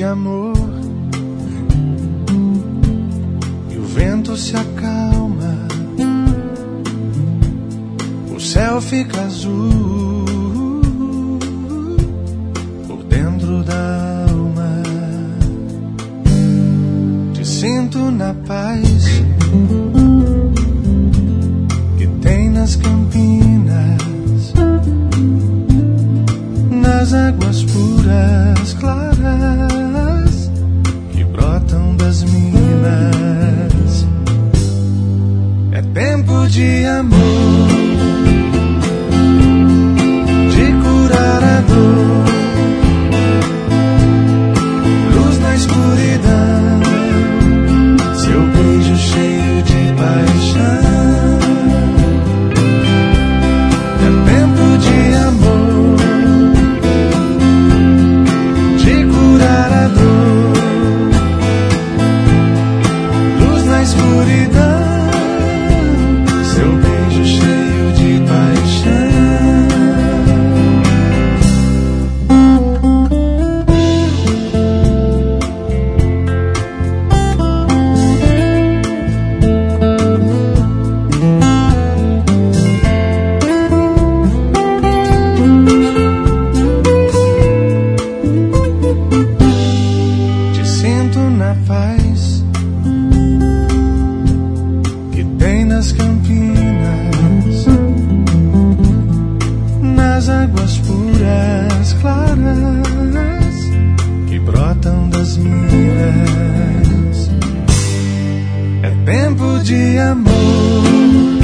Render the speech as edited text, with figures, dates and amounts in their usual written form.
de amor e o vento se acalma, o céu fica azul por dentro da alma. Te sinto na paz que tem nas campinas, nas águas puras, claras, que brotam das minas. É tempo de amor, de curar a dor, luz na escuridão, seu beijo cheio de paixão. É tempo de amor, de curar a dor, luz na escuridão, seu beijo cheio de paixão. Te sinto na paz que tem nas campinas, nas águas puras, claras, que brotam das minas. É tempo de amor,